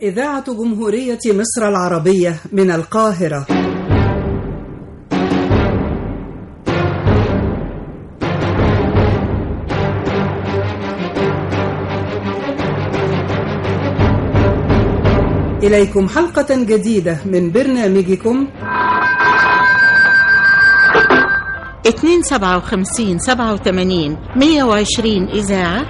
إذاعة جمهورية مصر العربية من القاهرة. إليكم حلقة جديدة من برنامجكم 257 87 120 إذاعة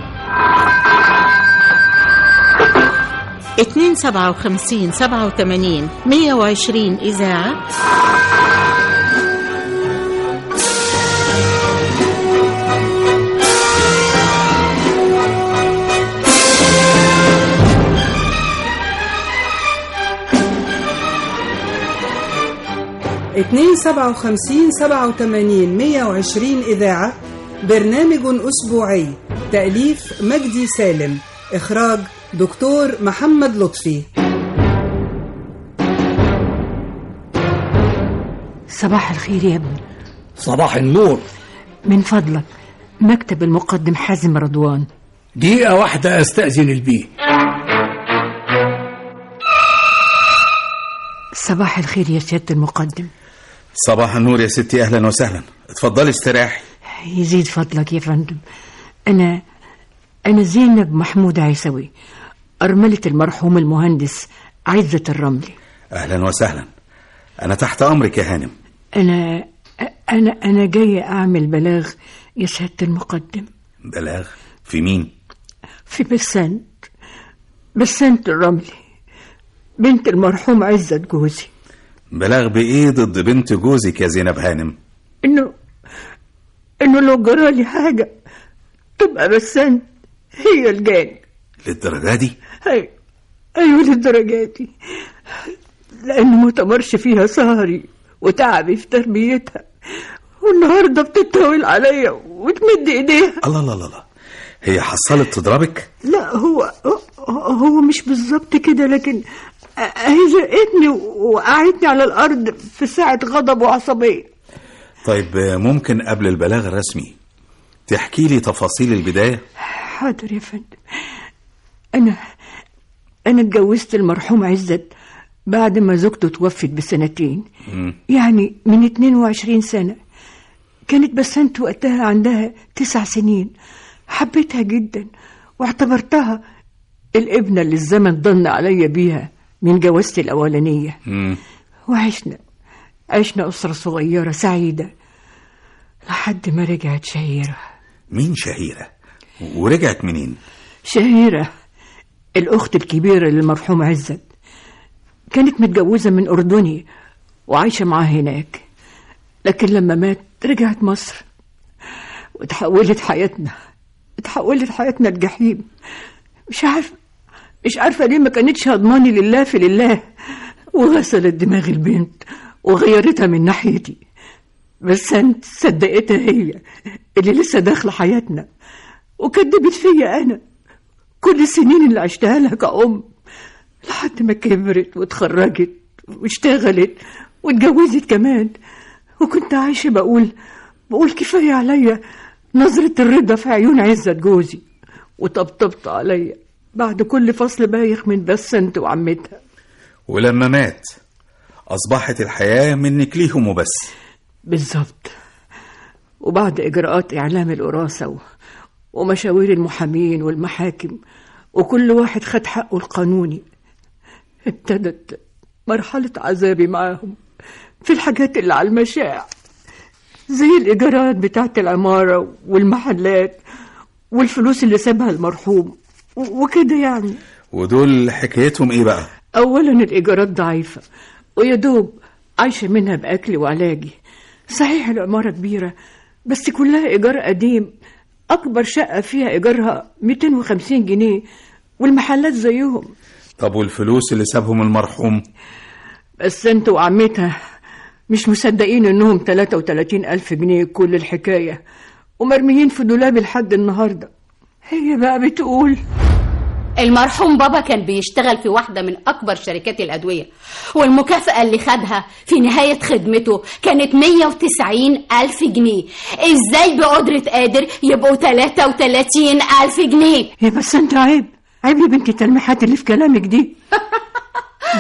257 87 120 إذاعة. اتنين 57 87 120 إذاعة. برنامج أسبوعي، تأليف مجدي سالم، إخراج دكتور محمد لطفي. صباح الخير يا ابني. صباح النور. من فضلك مكتب المقدم حازم رضوان. دقيقة واحدة استأذن البيه. صباح الخير يا سيادة المقدم. صباح النور يا ستي، أهلا وسهلا، اتفضلي استراحي. يزيد فضلك يا فندم. أنا زينب محمود عيسوي، أرملة المرحوم المهندس عزة الرملي. أهلا وسهلا، أنا تحت أمرك يا هانم. أنا جاية أعمل بلاغ يا سيادة المقدم. بلاغ؟ في مين؟ في بسنت الرملي، بنت المرحوم عزة جوزي. بلاغ بإيه ضد بنت جوزك يا زينب هانم؟ إنه لو جرالي حاجة تبقى بسنت هي الجاني. للدرجة دي؟ أيوة للدرجة دي، لأنه ما تمرش فيها سهري وتعبي في تربيتها، والنهاردة بتتطاول عليا وتمد إيديها. الله، هي حصلت تضربك؟ لا، هو مش بالظبط كده، لكن هي زقتني وقعتني على الأرض في ساعة غضب وعصبية. طيب ممكن قبل البلاغ الرسمي تحكي لي تفاصيل البداية؟ حاضر يا فندم. أنا اتجوزت المرحوم عزت بعد ما زوجته توفت بسنتين، يعني من 22 سنة. كانت بسنت وقتها عندها 9 سنين. حبيتها جدا واعتبرتها الابنة اللي الزمن ضن عليا بيها من جوازتي الأولانية. وعشنا أسرة صغيرة سعيدة لحد ما رجعت شهيرة. مين شهيرة؟ ورجعت منين؟ شهيرة الأخت الكبيرة للمرحوم عزت، كانت متجوزة من أردني وعايشة معاه هناك، لكن لما مات رجعت مصر وتحولت حياتنا الجحيم. مش عارفة ليه ما كانتش هضماني لله في لله، وغسلت دماغ البنت وغيرتها من ناحيتي. بس أنت صدقتها هي اللي لسه داخلة حياتنا، وكدبت فيا أنا كل السنين اللي عشتها لها كأم، لحد ما كبرت واتخرجت واشتغلت واتجوزت كمان. وكنت عايشة بقول كفاية عليا نظرة الرضا في عيون عزة جوزي، وطبطبت عليا بعد كل فصل بايخ من بسنت وعمتها. ولما مات أصبحت الحياة منك ليهم وبس. بالظبط. وبعد إجراءات إعلام الوراثة ومشاوير المحامين والمحاكم، وكل واحد خد حقه القانوني، ابتدت مرحلة عذابي معاهم في الحاجات اللي على المشاع، زي الإيجارات بتاعت العمارة والمحلات والفلوس اللي سابها المرحوم وكده يعني. ودول حكايتهم إيه بقى؟ أولا الإيجارات ضعيفة ويدوب عايشة منها بأكلي وعلاجي. صحيح العمارة كبيرة بس كلها إيجار قديم، أكبر شقة فيها إيجارها 250 جنيه، والمحلات زيهم. طب والفلوس اللي سابهم المرحوم؟ بس أنت وعمتها مش مصدقين إنهم 33,000 جنيه كل الحكاية، ومرميين في دولابي لحد النهاردة. هي بقى بتقول المرحوم بابا كان بيشتغل في واحدة من أكبر شركات الأدوية، والمكافأة اللي خدها في نهاية خدمته كانت 190,000 جنيه. إزاي بقدرة قادر يبقوا 33,000 جنيه؟ يا بس أنت عيب يا بنتي التلميحات اللي في كلامك دي.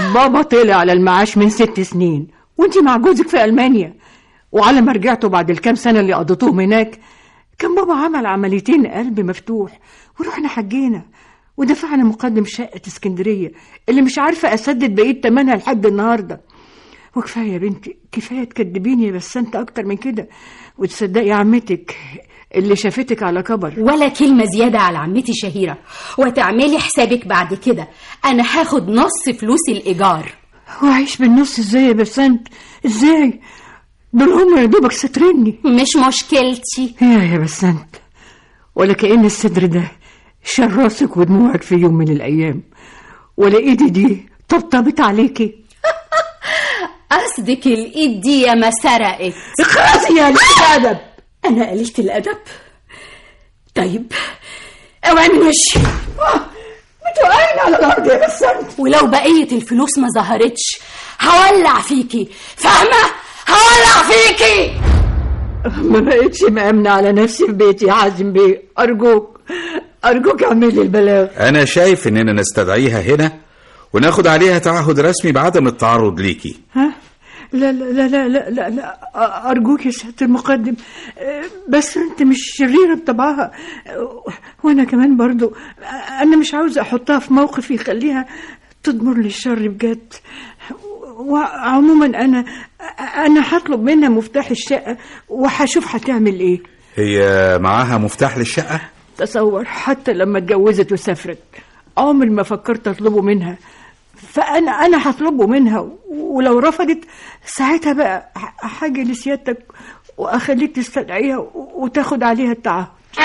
بابا طلع على المعاش من 6 سنين وانتي مع جوزك في ألمانيا، وعلى ما رجعتوا بعد الكام سنة اللي قضيتوهم هناك كان بابا عمل عمليتين قلب مفتوح، ورحنا حجينا ودفعنا مقدم شقة اسكندرية اللي مش عارفة أسدد بقية تمنها لحد النهاردة. وكفاية يا بنتي، كفاية تكدبيني يا بس انت أكتر من كده وتصدقي عمتك اللي شافتك على كبر. ولا كلمة زيادة على عمتي شهيرة، وتعملي حسابك بعد كده أنا هاخد نص فلوس الإيجار. وعيش بالنص ازاي يا بسنت؟ ازاي؟ دول هم يا دوبك سترني. مش مشكلتي يا بسنت، ولا كأن الصدر ده شال راسك ودموعك في يوم من الأيام، ولا ايدي دي طبطبت عليكي. قصدك الإيد دي يا ما سرقت. اخرسي يا قليلة الأدب. أنا قليلة الأدب؟ طيب اوعي من وشي. بتوقعين على الأرض يا بسنت. ولو بقية الفلوس ما ظهرتش هولع فيكي، فاهمة؟ هولع فيكي. ما بقتش مأمنة على نفسي في بيتي يا حازم بيه، أرجوك اعملي البلاغ. أنا شايف إننا نستدعيها هنا وناخد عليها تعهد رسمي بعدم التعرض ليكي. ها؟ لا لا لا لا لا لا, لا. أرجوك يا سيادة المقدم، بس أنت مش شريرة بطبعها، وأنا كمان برضو أنا مش عاوزة أحطها في موقف يخليها تضمر لي الشر بجد. وعموما أنا هطلب منها مفتاح الشقة وهشوف هتعمل إيه. هي معاها مفتاح للشقة؟ تصور حتى لما اتجوزت وسافرت عمري ما فكرت أطلبه منها، فأنا هطلبه منها، ولو رفضت ساعتها بقى حاجة لسيادتك وأخليك تستدعيها وتاخد عليها التعهد.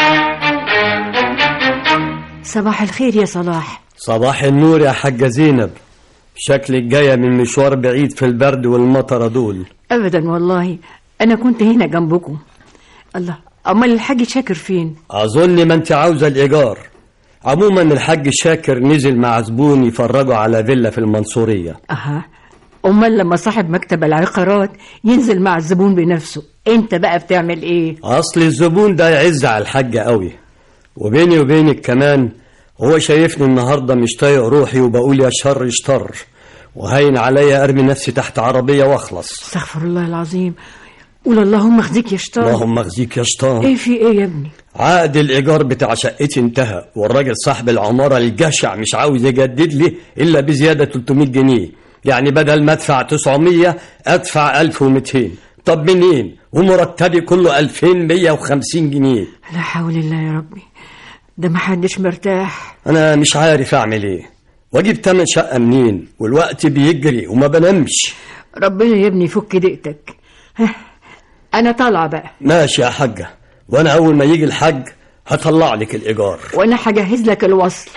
صباح الخير يا صلاح. صباح النور يا حاجة زينب، شكلك جاية من مشوار بعيد في البرد والمطرة دول. أبدا والله، أنا كنت هنا جنبكم. الله، أمال الحاج شاكر فين؟ أظن ما أنت عاوزة الإيجار. عموما الحاج شاكر نزل مع زبون يفرجوا على فيلا في المنصورية. أمال لما صاحب مكتب العقارات ينزل مع الزبون بنفسه، أنت بقى بتعمل إيه؟ أصل الزبون ده يعز على الحاج قوي، وبيني وبينك كمان هو شايفني النهاردة مش طايق روحي وبقول يا شر اشتر، وهين عليا أرمي نفسي تحت عربية واخلص. استغفر الله العظيم. قول اللهم اخزيك يا شطان. اللهم اخزيك يا شطان. ايه في ايه يا ابني؟ عقد الإيجار بتاع شقتي انتهى، والراجل صاحب العمارة الجشع مش عاوز يجدد لي إلا بزيادة 300 جنيه، يعني بدل ما أدفع 900 أدفع 1200. طب منين؟ ومرتبي كله 2150 جنيه. لا حول الله يا ربي، ده محدش مرتاح. أنا مش عارف أعمل إيه، واجيب تمن شقة منين؟ والوقت بيجري وما بنامش. ربنا يا ابني يفك ضيقتك. أنا طالعة بقى. ماشي يا حاجة، وأنا أول ما يجي الحاج هطلع لك الإيجار، وأنا هجهز لك الوصل.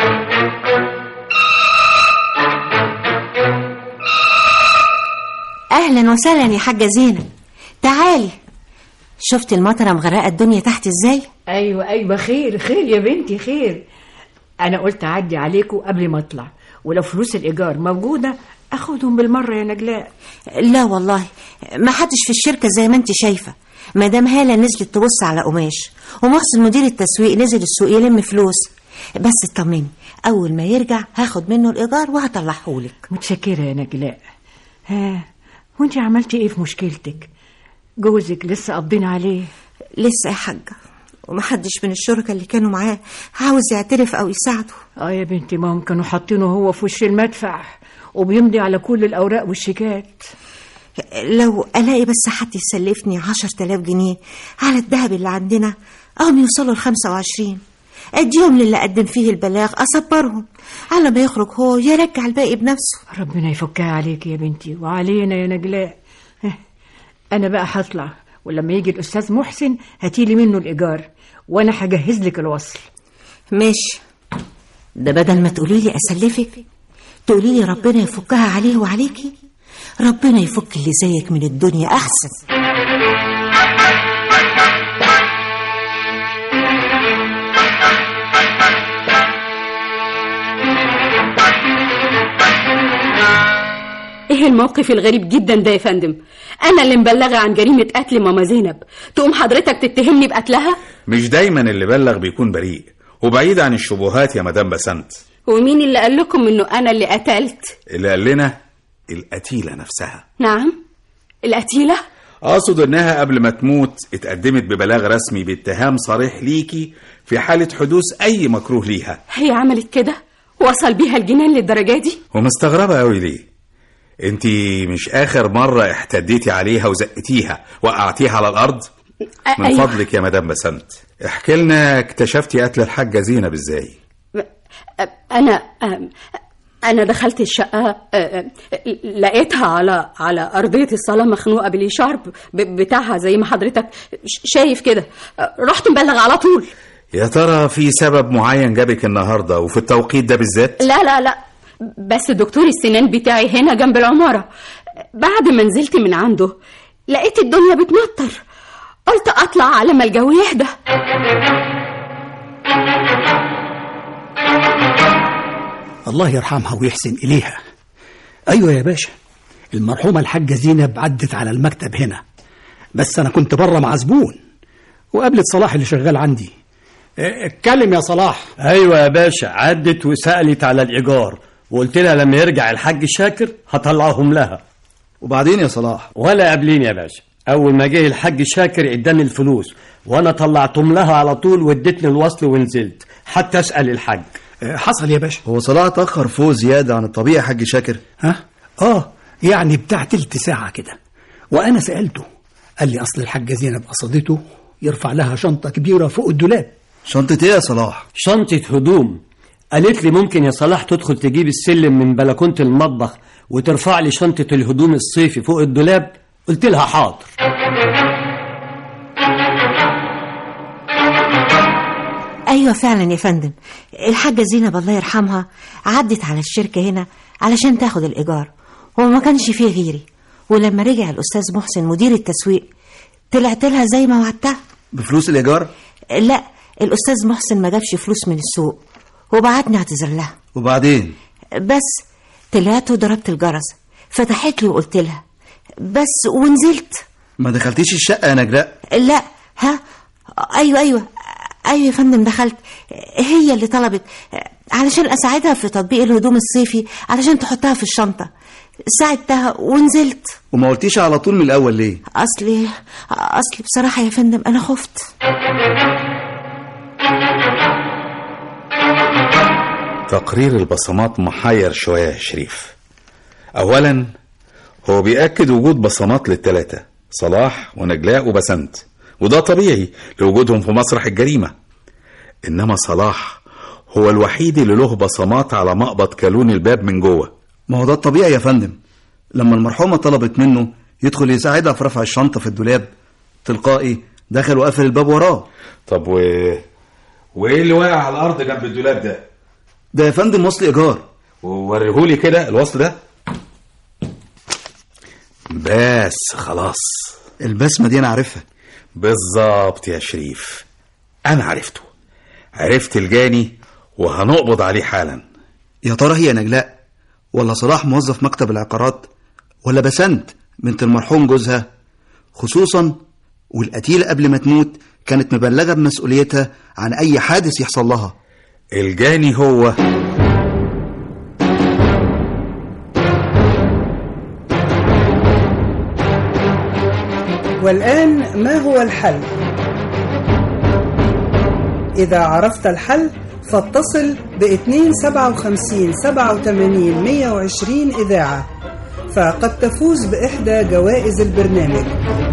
أهلا وسهلا يا حاجة زينب، تعالي. شفت المطرة مغرقة الدنيا تحت إزاي؟ أيوة خير يا بنتي خير. أنا قلت أعدي عليكم قبل ما أطلع، ولو فلوس الإيجار موجودة أخدهم بالمرة يا نجلاء. لا والله ما حدش في الشركة زي ما انت شايفة. مدام هالة نزلت تبص على قماش، ومحسن مدير التسويق نزل السوق يلم فلوس. بس اطمني، أول ما يرجع هاخد منه الإيجار وهطلعهولك. متشكرة يا نجلاء. وانت عملتي ايه في مشكلتك؟ جوزك لسه قابضين عليه؟ لسه يا حاجة، ومحدش من الشركة اللي كانوا معاه عاوز يعترف أو يساعده. يا بنتي، ما هم كانوا حاطينه هو في وش المدفع وبيمضي على كل الأوراق والشيكات. لو ألاقي بس حد يسلفني 10,000 جنيه على الذهب اللي عندنا، يوصلوا 25، أديهم للي قدم فيه البلاغ، أصبرهم على ما يخرج هو يرجع الباقي بنفسه. ربنا يفكها عليك يا بنتي وعلينا يا نجلاء. أنا بقى هطلع، ولما يجي الأستاذ محسن هاتيلي منه الإيجار، وأنا هجهز لك الوصل. ماشي، ده بدل ما تقولي لي أسلفك تقولي لي ربنا يفكها عليه وعليكي. ربنا يفك اللي زيك من الدنيا أحسن. ايه الموقف الغريب جدا ده يا فندم؟ انا اللي مبلغه عن جريمه قتل ماما زينب، تقوم حضرتك تتهمني بقتلها؟ مش دايما اللي بلغ بيكون بريء وبعيد عن الشبهات يا مدام بسنت. ومين اللي قال لكم انه انا اللي قتلت؟ اللي قال لنا القتيلة نفسها. نعم، القتيلة؟ أقصد إنها قبل ما تموت اتقدمت ببلاغ رسمي باتهام صريح ليكي في حالة حدوث أي مكروه ليها. هي عملت كده؟ وصل بيها الجنان للدرجة دي؟ ومستغربة أوي ليه؟ انتي مش آخر مرة احتديتي عليها وزقتيها وقعتيها على الأرض؟ من أيوة. فضلك يا مدام بسنت احكي لنا اكتشفتي قتل الحاجة زينب ازاي؟ أنا دخلت الشقة، لقيتها على أرضية الصالة مخنوقة بالإشارب بتاعها زي ما حضرتك شايف كده. رحت مبلغ على طول. يا ترى في سبب معين جابك النهاردة وفي التوقيت ده بالذات؟ لا، بس دكتور السنان بتاعي هنا جنب العمارة. بعد ما نزلت من عنده لقيت الدنيا بتمطر، قلت أطلع على ما الجو يهدى. الله يرحمها ويحسن إليها. أيوة يا باشا، المرحومة الحاجة زينب عدت على المكتب هنا، بس أنا كنت بره مع زبون وقابلت صلاح اللي شغال عندي. اتكلم يا صلاح. أيوة يا باشا، عدت وسألت على الإيجار وقلت لها لما يرجع الحاج شاكر هطلعهم لها. وبعدين يا صلاح؟ ولا قابلين يا باشا، أول ما جه الحاج شاكر اداني الفلوس وأنا طلعتهم لها على طول وادتني الوصل ونزلت حتى أسأل الحاج. حصل يا باشا. هو صلاح اتأخر فوق زيادة عن الطبيعي يا حاج شاكر؟ يعني بتاع تلت ساعة كده، وأنا سألته قال لي أصل الحاجة زينب قصدته يرفع لها شنطة كبيرة فوق الدولاب. شنطة ايه يا صلاح؟ شنطة هدوم. قالت لي ممكن يا صلاح تدخل تجيب السلم من بلكونة المطبخ وترفع لي شنطة الهدوم الصيفي فوق الدولاب. قلت لها حاضر. أيوة فعلا يا فندم، الحاجة زينب الله يرحمها عدت على الشركة هنا علشان تاخد الإيجار، وما كانش فيه غيري. ولما رجع الأستاذ محسن مدير التسويق طلعت لها زي ما وعدتها. بفلوس الإيجار؟ لا، الأستاذ محسن ما جابش فلوس من السوق وبعتني اعتذر لها. وبعدين؟ بس طلعت وضربت الجرس، فتحت لي وقلت لها بس ونزلت. ما دخلتيش الشقة يا نجلاء؟ لا. أيوة يا فندم دخلت. هي اللي طلبت علشان أساعدها في تطبيق الهدوم الصيفي علشان تحطها في الشنطة. ساعدتها ونزلت. وما قلتيش على طول من الأول ليه؟ أصلي بصراحة يا فندم أنا خفت. تقرير البصمات محير شوية يا شريف. أولا هو بيأكد وجود بصمات للثلاثة، صلاح ونجلاء وبسنت، وده طبيعي لوجودهم في مسرح الجريمة. إنما صلاح هو الوحيد اللي له بصمات على مقبض كالون الباب من جوه. ما هو ده الطبيعي يا فندم. لما المرحومة طلبت منه يدخل يساعدها في رفع الشنطة في الدولاب، تلقائي دخل وقفل الباب وراه. طب وإيه اللي واقع على الأرض جنب الدولاب ده؟ ده يا فندم وصل إيجار. ووريهولي كده الوصل ده. بس خلاص، البسمة دي أنا عارفها. بالظبط يا شريف، أنا عرفت الجاني وهنقبض عليه حالا. يا ترى هي نجلاء ولا صلاح موظف مكتب العقارات ولا بسنت بنت المرحوم جوزها؟ خصوصا والقتيلة قبل ما تموت كانت مبلغة بمسؤوليتها عن أي حادث يحصل لها. الجاني هو والآن ما هو الحل؟ إذا عرفت الحل فاتصل ب257 87 120 إذاعة، فقد تفوز بإحدى جوائز البرنامج.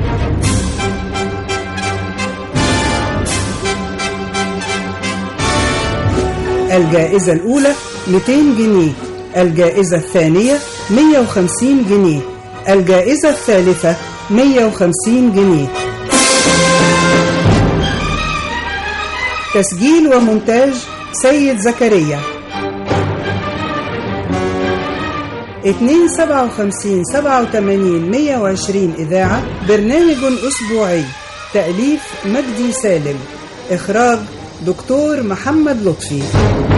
الجائزة الأولى 200 جنيه، الجائزة الثانية 150 جنيه، الجائزة الثالثة 150 جنيه. تسجيل ومونتاج سيد زكريا. 257 87 120 إذاعة، برنامج أسبوعي، تأليف مجدي سالم، إخراج دكتور محمد لطفي.